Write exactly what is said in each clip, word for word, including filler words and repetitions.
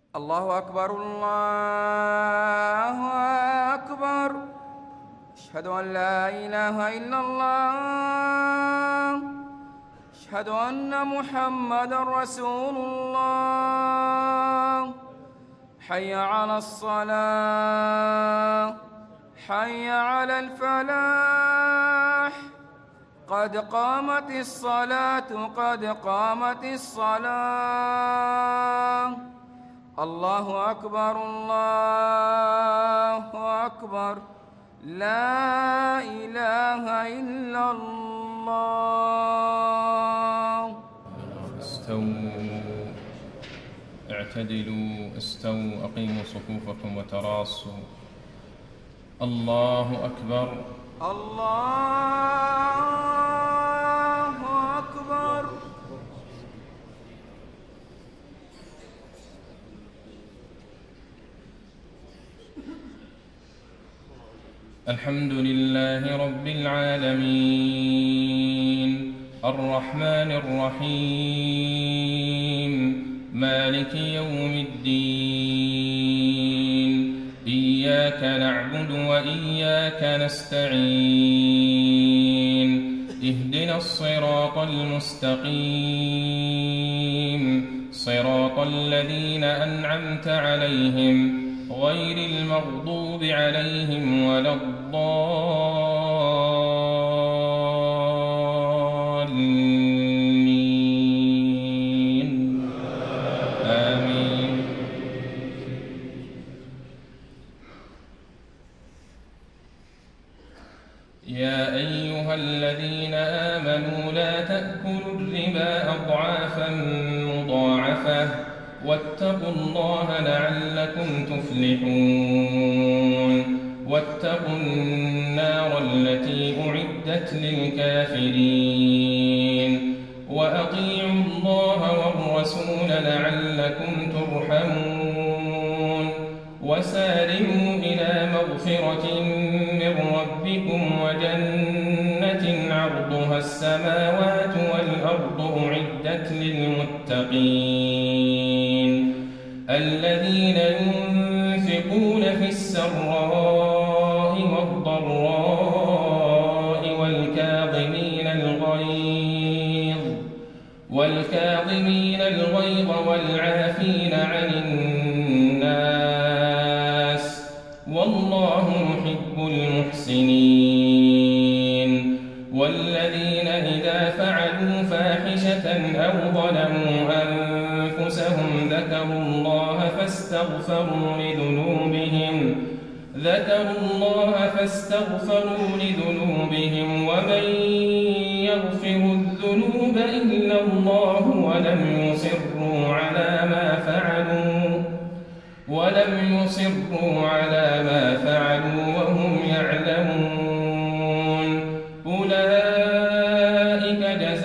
الله أكبر الله أكبر. أشهد أن لا إله إلا الله. أشهد أن محمد رسول الله. حي على الصلاة، حي على الفلاح. قد قامت الصلاة، قد قامت الصلاة. الله أكبر الله أكبر. لا إله إلا الله. استووا، اعتدلوا، استووا، أقيموا صفوفكم وتراصوا. الله أكبر الله أكبر. الحمد لله رب العالمين، الرحمن الرحيم، مالك يوم الدين. إياك نعبد وإياك نستعين. اهدنا الصراط المستقيم، صراط الذين أنعمت عليهم غير المغضوب عليهم ولا الضالين. آمين. يا أيها الذين آمنوا لا تأكلوا الربا أضعافا مضاعفة واتقوا الله لعلكم تفلحون. واتقوا النار التي أعدت للكافرين. وأطيعوا الله والرسول لعلكم ترحمون. وسارعوا إلى مغفرة من ربكم وجنة عرضها السماوات والأرض أعدت للمتقين الذين ينفقون في السراء والضراء والكاظمين الغيظ والكاظمين الغيظ والعافين عن الناس والله يحب المحسنين. والذين إذا فعلوا فاحشة أو ظلموا أنفسهم ذكروا الله فاستغفروا لذنوبهم ذكروا الله فاستغفروا لذنوبهم ومن يغفر الذنوب إلا الله ولم يصروا على ما فعلوا ولم يصروا على ما فعلوا وهم يعلمون. أولئك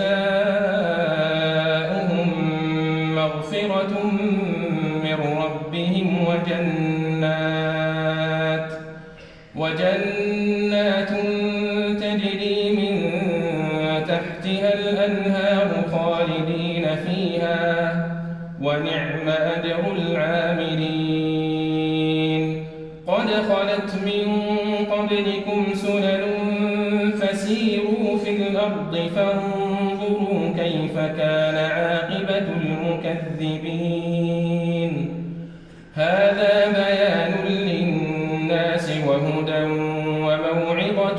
جزاؤهم مغفرة من ربهم وجنات وجنات تجري من تحتها الأنهار خالدين فيها ونعم أجر العاملين. قد خلت من قبلكم سنن فسيروا في الأرض فانظروا كيف كان عاقبة المكذبين. هذا بيان للناس وهدى وموعظة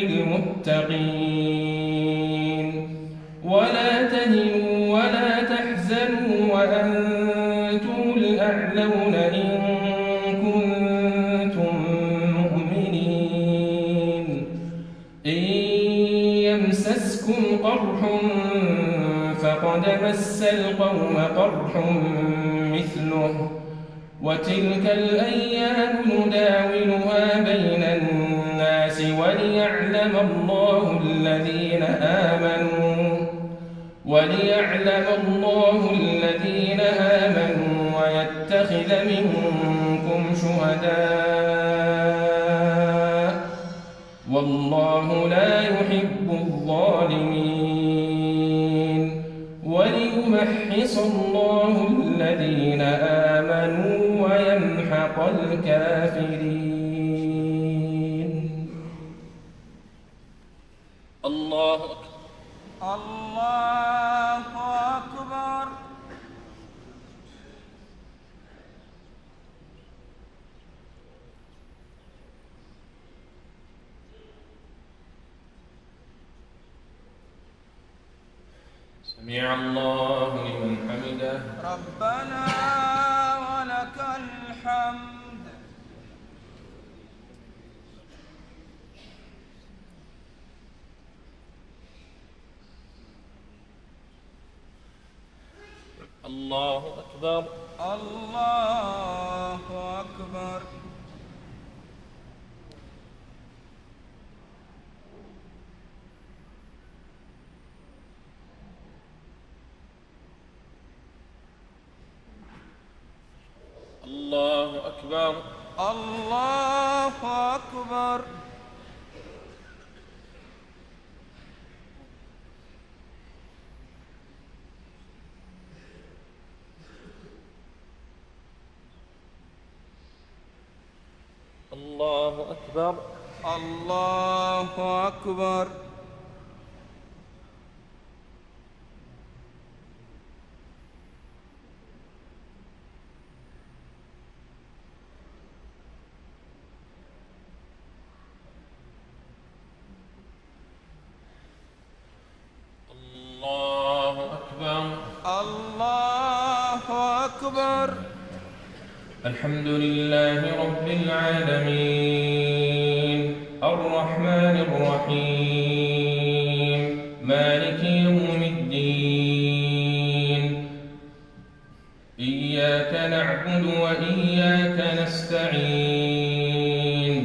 للمتقين. ولا تهنوا ولا تحزنوا وأنتم الأعلون إن كنتم مؤمنين. إن يمسسكم قرح فقد مس القوم قرح مثله وتلك الأيام نداولها بين الناس وليعلم الله الذين آمنوا وليعلم الله الذين آمنوا ويتخذ منكم شهداء والله لا يحب الظالمين. وليمحص الله الذين آمنوا أمحق الكافرين. الله أكبر. الله أكبر. سمع الله لمن حمده. ربنا ولك الحمد. الله أكبر. الله أكبر. الله أكبر. الله أكبر. الله أكبر. الله أكبر. الله أكبر. الله أكبر. الحمد لله رب العالمين الرحمن الرحيم مالك يوم الدين إياك نعبد وإياك نستعين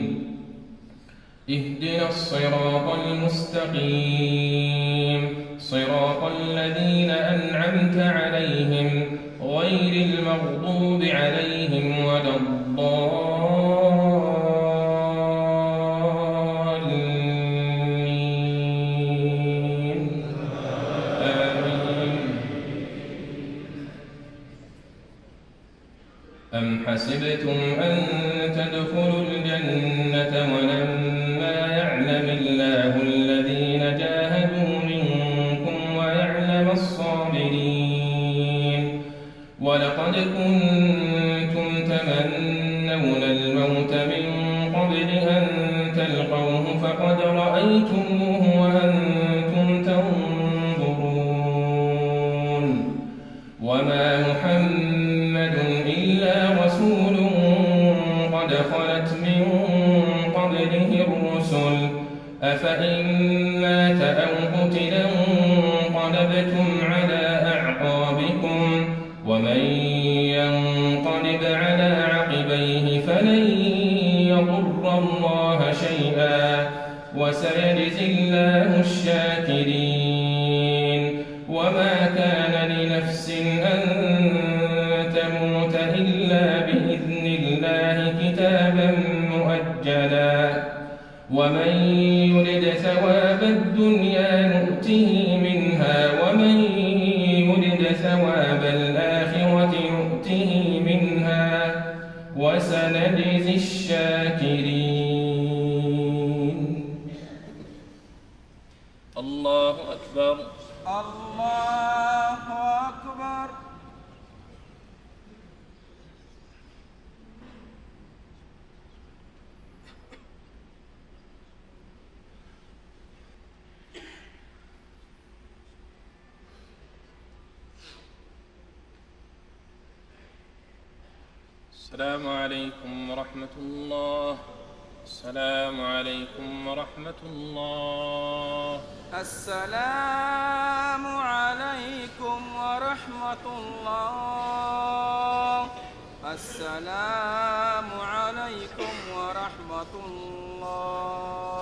اهدنا الصراط المستقيم صراط الذين أنعمت عليهم غير المغضوب عليهم ولا الضالين آمين. أم حسبتم أن تدخلوا الجنة ولما يعلم الله الذين جاهدوا منكم ويعلم الصابرين ولقد كنتم تمنون الموت من قبل أن تلقوه فقد رأيتموه وأنتم تنظرون وما محمد إلا رسول قد خلت من قبله الرسل أفإن مات أو قتلا انقلبتم على أعقابكم ومن ينقلب على عقبيه فلن يضر الله شيئا وسيجزي الله الشاكرين وما كان لنفس أن تموت إلا بإذن الله كتابا مؤجلا ومن يرد ثواب الدنيا نؤته منها ومن يرد ثواب الآخرة نؤته منها وسنجزي الشاكرين. الله أكبر. الله أكبر. السلام عليكم ورحمة الله. السلام عليكم ورحمة الله. السلام عليكم ورحمة الله. السلام عليكم ورحمة الله.